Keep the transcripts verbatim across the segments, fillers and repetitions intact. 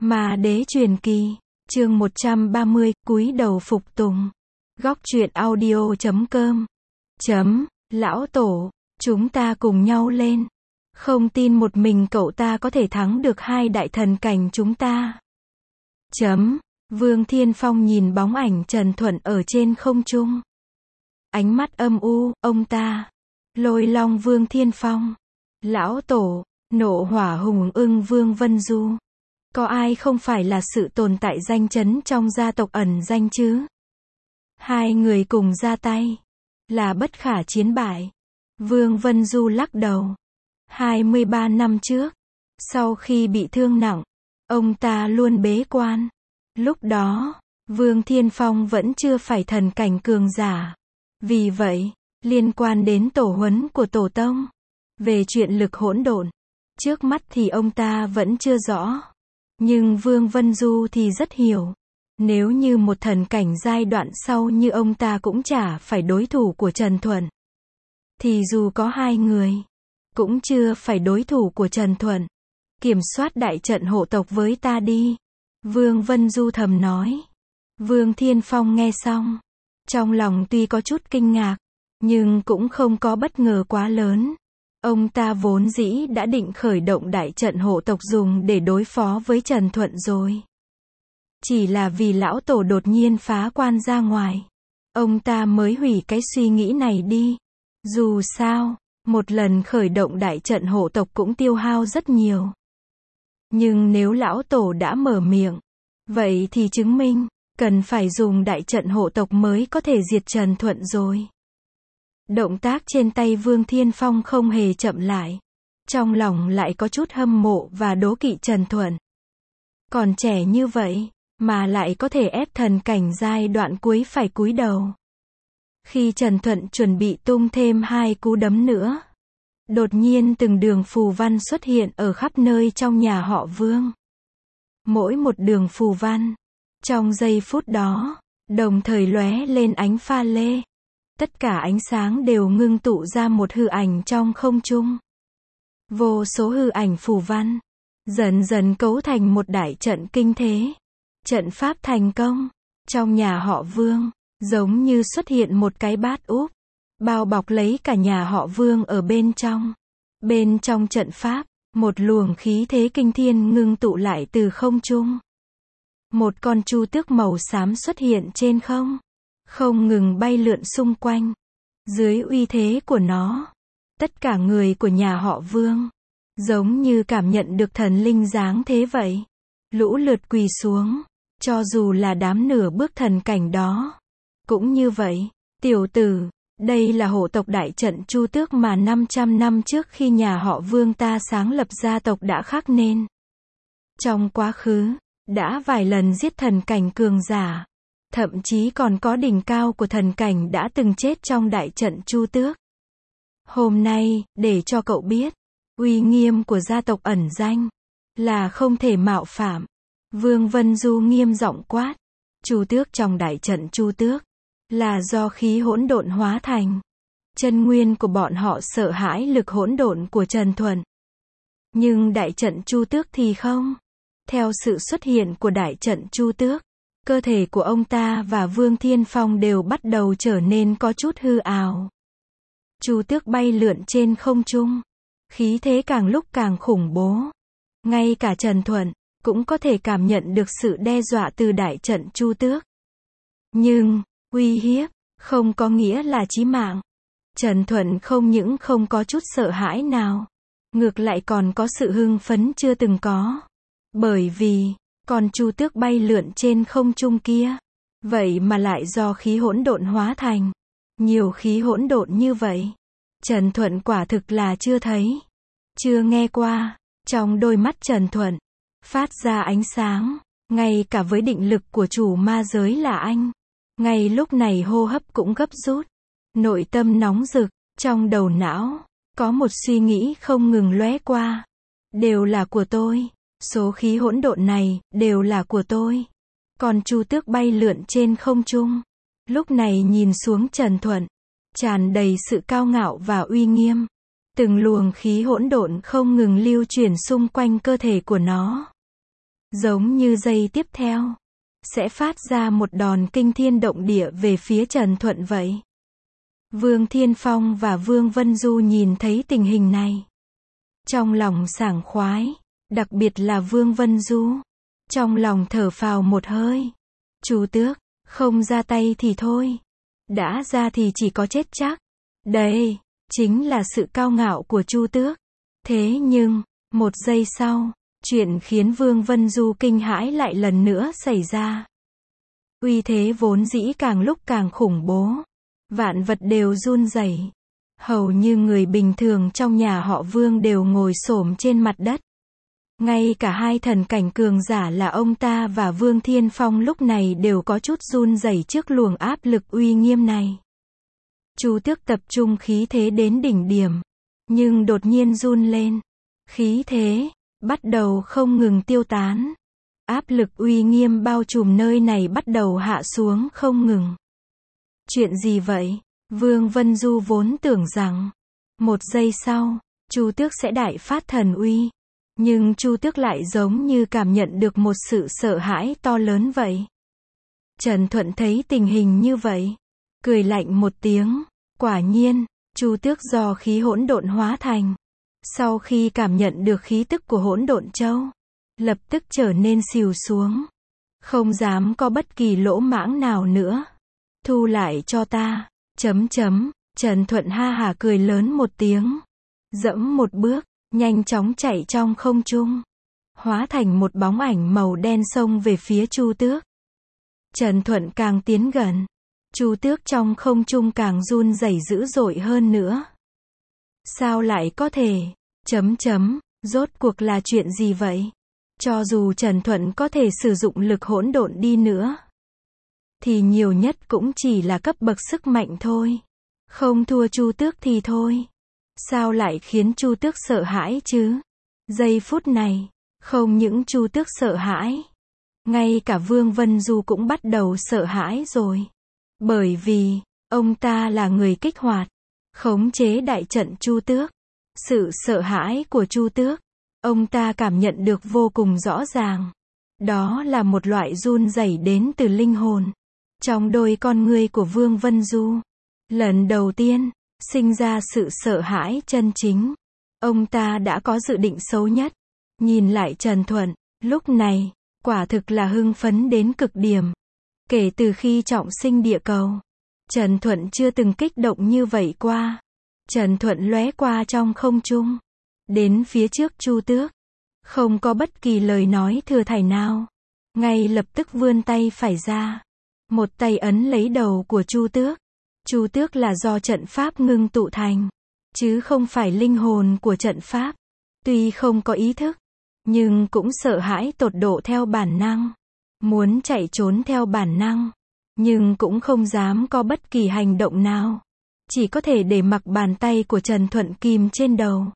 Ma đế truyền kỳ, chương một trăm ba mươi, cúi đầu phục tùng. Góc truyện audio chấm com. Chấm, lão tổ, chúng ta cùng nhau lên. Không tin một mình cậu ta có thể thắng được hai đại thần cảnh chúng ta. Chấm, Vương Thiên Phong nhìn bóng ảnh Trần Thuận ở trên không trung. Ánh mắt âm u, ông ta. Lôi Long Vương Thiên Phong. Lão tổ, nộ hỏa hùng ưng Vương Vân Du. Có ai không phải là sự tồn tại danh chấn trong gia tộc ẩn danh chứ? Hai người cùng ra tay. Là bất khả chiến bại. Vương Vân Du lắc đầu. hai mươi ba năm trước, sau khi bị thương nặng, ông ta luôn bế quan. Lúc đó, Vương Thiên Phong vẫn chưa phải thần cảnh cường giả. Vì vậy, liên quan đến tổ huấn của tổ tông, về chuyện lực hỗn độn, trước mắt thì ông ta vẫn chưa rõ. Nhưng Vương Vân Du thì rất hiểu. Nếu như một thần cảnh giai đoạn sau như ông ta cũng chả phải đối thủ của Trần Thuận. Thì dù có hai người, cũng chưa phải đối thủ của Trần Thuận. Kiểm soát đại trận hộ tộc với ta đi. Vương Vân Du thầm nói. Vương Thiên Phong nghe xong. Trong lòng tuy có chút kinh ngạc, nhưng cũng không có bất ngờ quá lớn. Ông ta vốn dĩ đã định khởi động đại trận hộ tộc dùng để đối phó với Trần Thuận rồi. Chỉ là vì lão tổ đột nhiên phá quan ra ngoài, ông ta mới hủy cái suy nghĩ này đi. Dù sao, một lần khởi động đại trận hộ tộc cũng tiêu hao rất nhiều. Nhưng nếu lão tổ đã mở miệng, vậy thì chứng minh, cần phải dùng đại trận hộ tộc mới có thể diệt Trần Thuận rồi. Động tác trên tay Vương Thiên Phong không hề chậm lại. Trong lòng lại có chút hâm mộ và đố kỵ Trần Thuận. Còn trẻ như vậy, mà lại có thể ép thần cảnh giai đoạn cuối phải cúi đầu. Khi Trần Thuận chuẩn bị tung thêm hai cú đấm nữa, đột nhiên từng đường phù văn xuất hiện ở khắp nơi trong nhà họ Vương. Mỗi một đường phù văn, trong giây phút đó, đồng thời lóe lên ánh pha lê. Tất cả ánh sáng đều ngưng tụ ra một hư ảnh trong không trung. Vô số hư ảnh phù văn, dần dần cấu thành một đại trận kinh thế. Trận pháp thành công. Trong nhà họ Vương, giống như xuất hiện một cái bát úp, bao bọc lấy cả nhà họ Vương ở bên trong. Bên trong trận pháp, một luồng khí thế kinh thiên ngưng tụ lại từ không trung. Một con chu tước màu xám xuất hiện trên không, không ngừng bay lượn xung quanh. Dưới uy thế của nó, tất cả người của nhà họ Vương, giống như cảm nhận được thần linh dáng thế vậy. Lũ lượt quỳ xuống, cho dù là đám nửa bước thần cảnh đó. Cũng như vậy, tiểu tử, đây là hộ tộc đại trận chu tước mà năm trăm năm trước khi nhà họ Vương ta sáng lập gia tộc đã khắc nên. Trong quá khứ, đã vài lần giết thần cảnh cường giả. Thậm chí còn có đỉnh cao của thần cảnh đã từng chết trong đại trận chu tước. Hôm nay, để cho cậu biết, uy nghiêm của gia tộc ẩn danh, là không thể mạo phạm. Vương Vân Du nghiêm giọng quát. Chu tước trong đại trận chu tước, là do khí hỗn độn hóa thành. Chân nguyên của bọn họ sợ hãi lực hỗn độn của Trần Thuận. Nhưng đại trận chu tước thì không. Theo sự xuất hiện của đại trận chu tước, cơ thể của ông ta và Vương Thiên Phong đều bắt đầu trở nên có chút hư ảo. Chu tước bay lượn trên không trung. Khí thế càng lúc càng khủng bố. Ngay cả Trần Thuận, cũng có thể cảm nhận được sự đe dọa từ đại trận chu tước. Nhưng, uy hiếp, không có nghĩa là chí mạng. Trần Thuận không những không có chút sợ hãi nào. Ngược lại còn có sự hưng phấn chưa từng có. Bởi vì, con chu tước bay lượn trên không trung kia, vậy mà lại do khí hỗn độn hóa thành. Nhiều khí hỗn độn như vậy, Trần Thuận quả thực là chưa thấy, chưa nghe qua. Trong đôi mắt Trần Thuận, phát ra ánh sáng, ngay cả với định lực của chủ ma giới là anh. Ngay lúc này hô hấp cũng gấp rút, nội tâm nóng rực, trong đầu não, có một suy nghĩ không ngừng lóe qua. Đều là của tôi. Số khí hỗn độn này, đều là của tôi. Còn chu tước bay lượn trên không trung, lúc này nhìn xuống Trần Thuận, tràn đầy sự cao ngạo và uy nghiêm. Từng luồng khí hỗn độn không ngừng lưu chuyển xung quanh cơ thể của nó. giống như giây tiếp theo sẽ phát ra một đòn kinh thiên động địa về phía Trần Thuận vậy. Vương Thiên Phong và Vương Vân Du nhìn thấy tình hình này, trong lòng sảng khoái, đặc biệt là Vương Vân Du, trong lòng thở phào một hơi. Chu Tước, không ra tay thì thôi, đã ra thì chỉ có chết chắc. Đây chính là sự cao ngạo của Chu Tước. Thế nhưng, một giây sau, chuyện khiến Vương Vân Du kinh hãi lại lần nữa xảy ra. Uy thế vốn dĩ càng lúc càng khủng bố, vạn vật đều run rẩy. Hầu như người bình thường trong nhà họ Vương đều ngồi xổm trên mặt đất. Ngay cả hai thần cảnh cường giả là ông ta và Vương Thiên Phong lúc này đều có chút run rẩy trước luồng áp lực uy nghiêm này. Chu Tước tập trung khí thế đến đỉnh điểm, nhưng đột nhiên run lên. Khí thế bắt đầu không ngừng tiêu tán. Áp lực uy nghiêm bao trùm nơi này bắt đầu hạ xuống không ngừng. Chuyện gì vậy? Vương Vân Du vốn tưởng rằng một giây sau, Chu Tước sẽ đại phát thần uy. Nhưng Chu Tước lại giống như cảm nhận được một sự sợ hãi to lớn vậy. Trần Thuận thấy tình hình như vậy, cười lạnh một tiếng. Quả nhiên, Chu Tước do khí hỗn độn hóa thành. Sau khi cảm nhận được khí tức của hỗn độn châu, lập tức trở nên xìu xuống. Không dám có bất kỳ lỗ mãng nào nữa. Thu lại cho ta. Chấm chấm, Trần Thuận ha hả cười lớn một tiếng. Dẫm một bước, nhanh chóng chạy trong không trung. Hóa thành một bóng ảnh màu đen xông về phía Chu Tước. Trần Thuận càng tiến gần. Chu Tước trong không trung càng run rẩy dữ dội hơn nữa. Sao lại có thể? Chấm chấm, rốt cuộc là chuyện gì vậy? Cho dù Trần Thuận có thể sử dụng lực hỗn độn đi nữa, thì nhiều nhất cũng chỉ là cấp bậc sức mạnh thôi. Không thua Chu Tước thì thôi. Sao lại khiến Chu Tước sợ hãi chứ? Giây phút này, không những Chu Tước sợ hãi, ngay cả Vương Vân Du cũng bắt đầu sợ hãi rồi. Bởi vì, ông ta là người kích hoạt, khống chế đại trận Chu Tước. Sự sợ hãi của Chu Tước, ông ta cảm nhận được vô cùng rõ ràng. Đó là một loại run rẩy đến từ linh hồn. Trong đôi con ngươi của Vương Vân Du, lần đầu tiên, sinh ra sự sợ hãi chân chính. Ông ta đã có dự định xấu nhất. Nhìn lại Trần Thuận, lúc này, quả thực là hưng phấn đến cực điểm. Kể từ khi trọng sinh địa cầu, Trần Thuận chưa từng kích động như vậy qua. Trần Thuận lóe qua trong không trung, đến phía trước Chu Tước. Không có bất kỳ lời nói thừa thải nào. Ngay lập tức vươn tay phải ra. Một tay ấn lấy đầu của Chu Tước. Chu Tước là do trận pháp ngưng tụ thành, chứ không phải linh hồn của trận pháp. Tuy không có ý thức, nhưng cũng sợ hãi tột độ theo bản năng. Muốn chạy trốn theo bản năng, nhưng cũng không dám có bất kỳ hành động nào. Chỉ có thể để mặc bàn tay của Trần Thuận kìm trên đầu.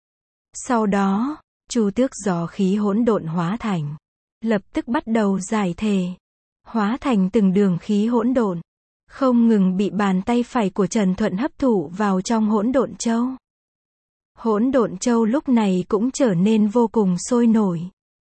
Sau đó, Chu Tước do khí hỗn độn hóa thành, lập tức bắt đầu giải thể, hóa thành từng đường khí hỗn độn, không ngừng bị bàn tay phải của Trần Thuận hấp thụ vào trong hỗn độn châu. Hỗn độn châu lúc này cũng trở nên vô cùng sôi nổi.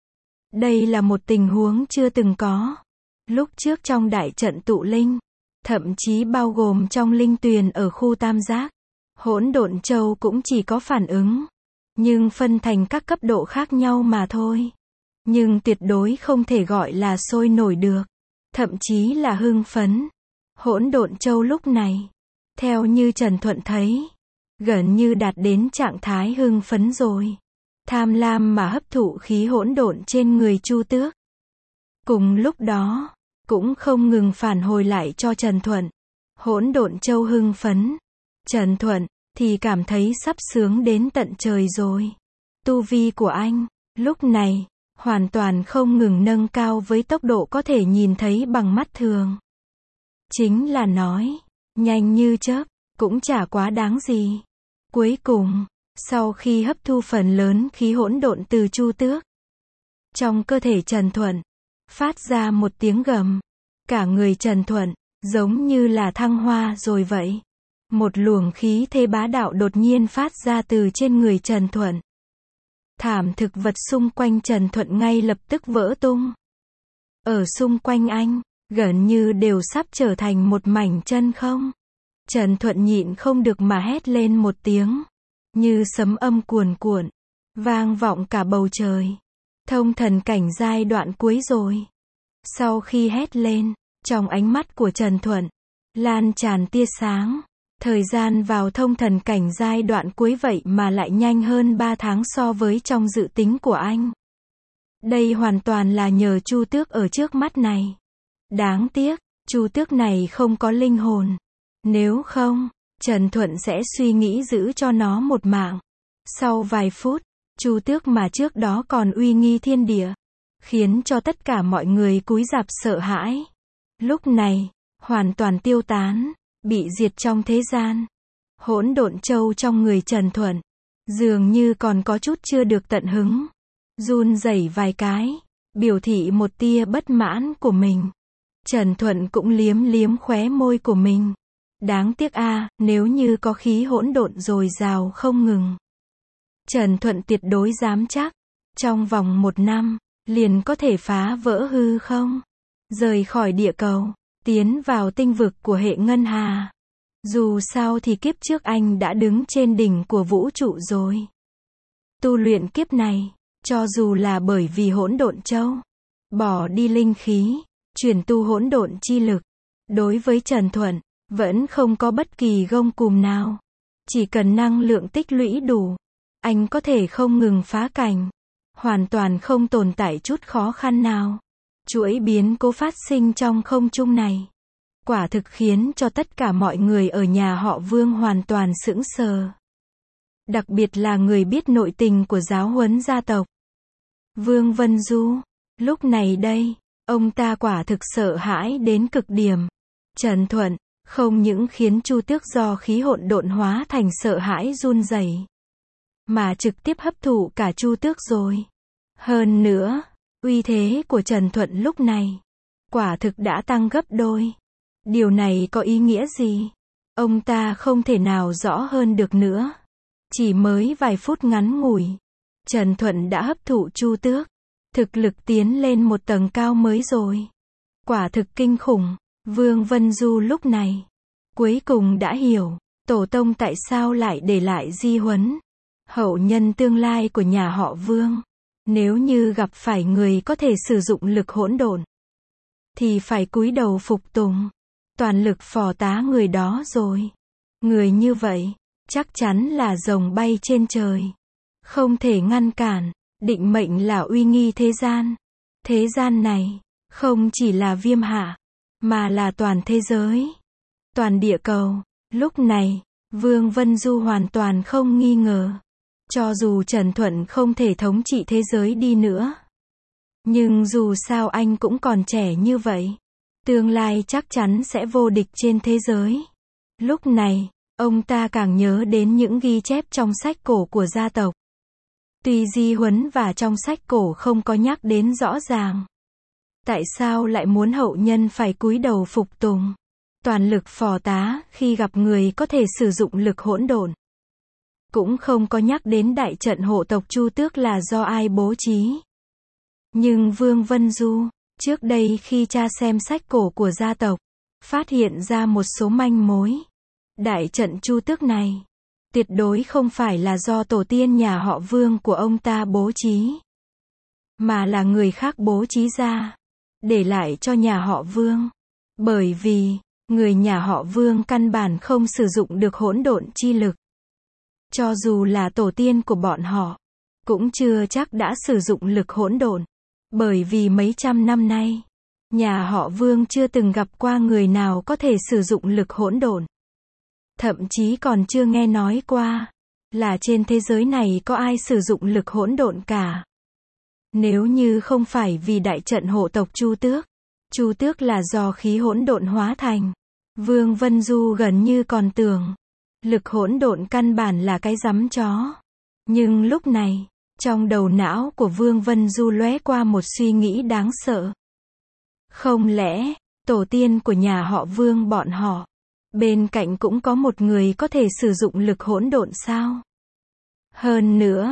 Đây là một tình huống chưa từng có. Lúc trước trong đại trận tụ linh, thậm chí bao gồm trong linh tuyền ở khu Tam Giác, hỗn độn châu cũng chỉ có phản ứng, nhưng phân thành các cấp độ khác nhau mà thôi. Nhưng tuyệt đối không thể gọi là sôi nổi được, thậm chí là hưng phấn. Hỗn độn châu lúc này, theo như Trần Thuận thấy, gần như đạt đến trạng thái hưng phấn rồi. Tham lam mà hấp thụ khí hỗn độn trên người Chu Tước. Cùng lúc đó, cũng không ngừng phản hồi lại cho Trần Thuận. Hỗn độn châu hưng phấn. Trần Thuận thì cảm thấy sắp sướng đến tận trời rồi. Tu vi của anh, lúc này, hoàn toàn không ngừng nâng cao với tốc độ có thể nhìn thấy bằng mắt thường. Chính là nói, nhanh như chớp, cũng chả quá đáng gì. Cuối cùng, sau khi hấp thu phần lớn khí hỗn độn từ Chu Tước, trong cơ thể Trần Thuận, phát ra một tiếng gầm. Cả người Trần Thuận, giống như là thăng hoa rồi vậy. Một luồng khí thế bá đạo đột nhiên phát ra từ trên người Trần Thuận. thảm thực vật xung quanh Trần Thuận ngay lập tức vỡ tung. Ở xung quanh anh, gần như đều sắp trở thành một mảnh chân không. Trần Thuận nhịn không được mà hét lên một tiếng, như sấm âm cuồn cuộn, vang vọng cả bầu trời. Thông thần cảnh giai đoạn cuối rồi. Sau khi hét lên, trong ánh mắt của Trần Thuận lan tràn tia sáng. Thời gian vào thông thần cảnh giai đoạn cuối vậy mà lại nhanh hơn ba tháng so với trong dự tính của anh. Đây hoàn toàn là nhờ Chu Tước ở trước mắt này. Đáng tiếc, Chu Tước này không có linh hồn. Nếu không, Trần Thuận sẽ suy nghĩ giữ cho nó một mạng. Sau vài phút, Chu Tước mà trước đó còn uy nghi thiên địa, khiến cho tất cả mọi người cúi rạp sợ hãi. Lúc này, hoàn toàn tiêu tán, bị diệt trong thế gian. Hỗn độn châu trong người Trần Thuận, dường như còn có chút chưa được tận hứng. Run rẩy vài cái, biểu thị một tia bất mãn của mình. Trần Thuận cũng liếm liếm khóe môi của mình. Đáng tiếc a, à, nếu như có khí hỗn độn dồi dào không ngừng. Trần Thuận tuyệt đối dám chắc, trong vòng một năm, liền có thể phá vỡ hư không, rời khỏi địa cầu, tiến vào tinh vực của hệ ngân hà. Dù sao thì kiếp trước anh đã đứng trên đỉnh của vũ trụ rồi. Tu luyện kiếp này, cho dù là bởi vì hỗn độn châu, bỏ đi linh khí, chuyển tu hỗn độn chi lực, đối với Trần Thuận, vẫn không có bất kỳ gông cùm nào. Chỉ cần năng lượng tích lũy đủ, anh có thể không ngừng phá cảnh, hoàn toàn không tồn tại chút khó khăn nào. Chuỗi biến cố phát sinh trong không trung này, quả thực khiến cho tất cả mọi người ở nhà họ Vương hoàn toàn sững sờ. Đặc biệt là người biết nội tình của giáo huấn gia tộc. Vương Vân Du, lúc này đây, ông ta quả thực sợ hãi đến cực điểm. Trần Thuận, không những khiến Chu Tước do khí hỗn độn hóa thành sợ hãi run rẩy, mà trực tiếp hấp thụ cả Chu Tước rồi. Hơn nữa, uy thế của Trần Thuận lúc này, quả thực đã tăng gấp đôi. Điều này có ý nghĩa gì? Ông ta không thể nào rõ hơn được nữa. Chỉ mới vài phút ngắn ngủi, Trần Thuận đã hấp thụ Chu Tước, thực lực tiến lên một tầng cao mới rồi. Quả thực kinh khủng. Vương Vân Du lúc này, cuối cùng đã hiểu, tổ tông tại sao lại để lại di huấn. Hậu nhân tương lai của nhà họ Vương, nếu như gặp phải người có thể sử dụng lực hỗn độn, thì phải cúi đầu phục tùng, toàn lực phò tá người đó rồi. Người như vậy, chắc chắn là rồng bay trên trời, không thể ngăn cản, định mệnh là uy nghi thế gian. Thế gian này, không chỉ là Viêm Hạ, mà là toàn thế giới, toàn địa cầu. Lúc này, Vương Vân Du hoàn toàn không nghi ngờ. Cho dù Trần Thuận không thể thống trị thế giới đi nữa, nhưng dù sao anh cũng còn trẻ như vậy, tương lai chắc chắn sẽ vô địch trên thế giới. Lúc này, ông ta càng nhớ đến những ghi chép trong sách cổ của gia tộc. Tuy di huấn và trong sách cổ không có nhắc đến rõ ràng, tại sao lại muốn hậu nhân phải cúi đầu phục tùng, toàn lực phò tá khi gặp người có thể sử dụng lực hỗn độn. Cũng không có nhắc đến đại trận hộ tộc Chu Tước là do ai bố trí. Nhưng Vương Vân Du, trước đây khi tra xem sách cổ của gia tộc, phát hiện ra một số manh mối. Đại trận Chu Tước này, tuyệt đối không phải là do tổ tiên nhà họ Vương của ông ta bố trí, mà là người khác bố trí ra, để lại cho nhà họ Vương. Bởi vì, người nhà họ Vương căn bản không sử dụng được hỗn độn chi lực. Cho dù là tổ tiên của bọn họ, cũng chưa chắc đã sử dụng lực hỗn độn. Bởi vì mấy trăm năm nay, nhà họ Vương chưa từng gặp qua người nào có thể sử dụng lực hỗn độn. Thậm chí còn chưa nghe nói qua, là trên thế giới này có ai sử dụng lực hỗn độn cả. Nếu như không phải vì đại trận hộ tộc Chu Tước, Chu Tước là do khí hỗn độn hóa thành, Vương Vân Du gần như còn tưởng, lực hỗn độn căn bản là cái rắm chó. Nhưng lúc này, trong đầu não của Vương Vân Du lóe qua một suy nghĩ đáng sợ. Không lẽ, tổ tiên của nhà họ Vương bọn họ, bên cạnh cũng có một người có thể sử dụng lực hỗn độn sao? Hơn nữa,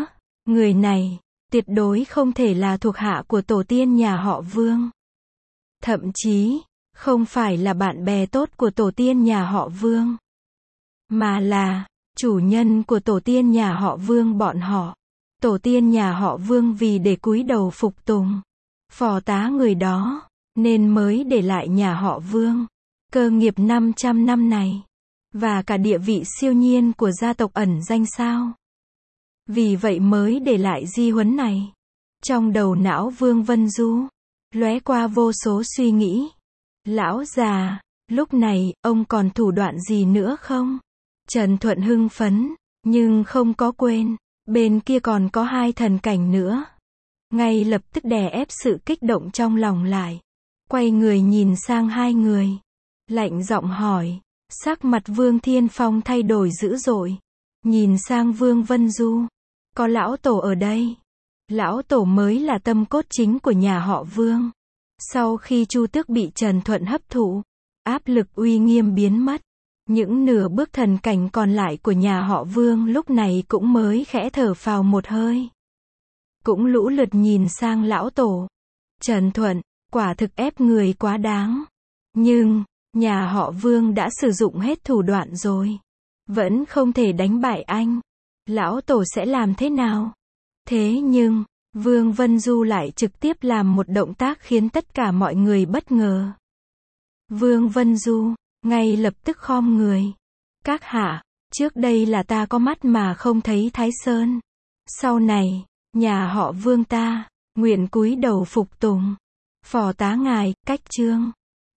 Người này, tuyệt đối không thể là thuộc hạ của tổ tiên nhà họ Vương. Thậm chí, không phải là bạn bè tốt của tổ tiên nhà họ Vương. Mà là, chủ nhân của tổ tiên nhà họ Vương bọn họ. Tổ tiên nhà họ Vương vì để cúi đầu phục tùng, phò tá người đó, nên mới để lại nhà họ Vương cơ nghiệp năm trăm năm này. Và cả địa vị siêu nhiên của gia tộc ẩn danh sao. Vì vậy mới để lại di huấn này. Trong đầu não Vương Vân Du, lóe qua vô số suy nghĩ. Lão già, lúc này, ông còn thủ đoạn gì nữa không? Trần Thuận hưng phấn, nhưng không có quên, bên kia còn có hai thần cảnh nữa. Ngay lập tức đè ép sự kích động trong lòng lại. Quay người nhìn sang hai người. Lạnh giọng hỏi. Sắc mặt Vương Thiên Phong thay đổi dữ dội. Nhìn sang Vương Vân Du. Có lão tổ ở đây. Lão tổ mới là tâm cốt chính của nhà họ Vương. Sau khi Chu Tước bị Trần Thuận hấp thụ, áp lực uy nghiêm biến mất. Những nửa bước thần cảnh còn lại của nhà họ Vương lúc này cũng mới khẽ thở phào một hơi. Cũng lũ lượt nhìn sang lão tổ. Trần Thuận, quả thực ép người quá đáng. Nhưng, nhà họ Vương đã sử dụng hết thủ đoạn rồi. Vẫn không thể đánh bại anh. Lão tổ sẽ làm thế nào? Thế nhưng, Vương Vân Du lại trực tiếp làm một động tác khiến tất cả mọi người bất ngờ. Vương Vân Du, ngay lập tức khom người. Các hạ, trước đây là ta có mắt mà không thấy Thái Sơn. Sau này, nhà họ Vương ta, nguyện cúi đầu phục tùng. Phò tá ngài, cách chương.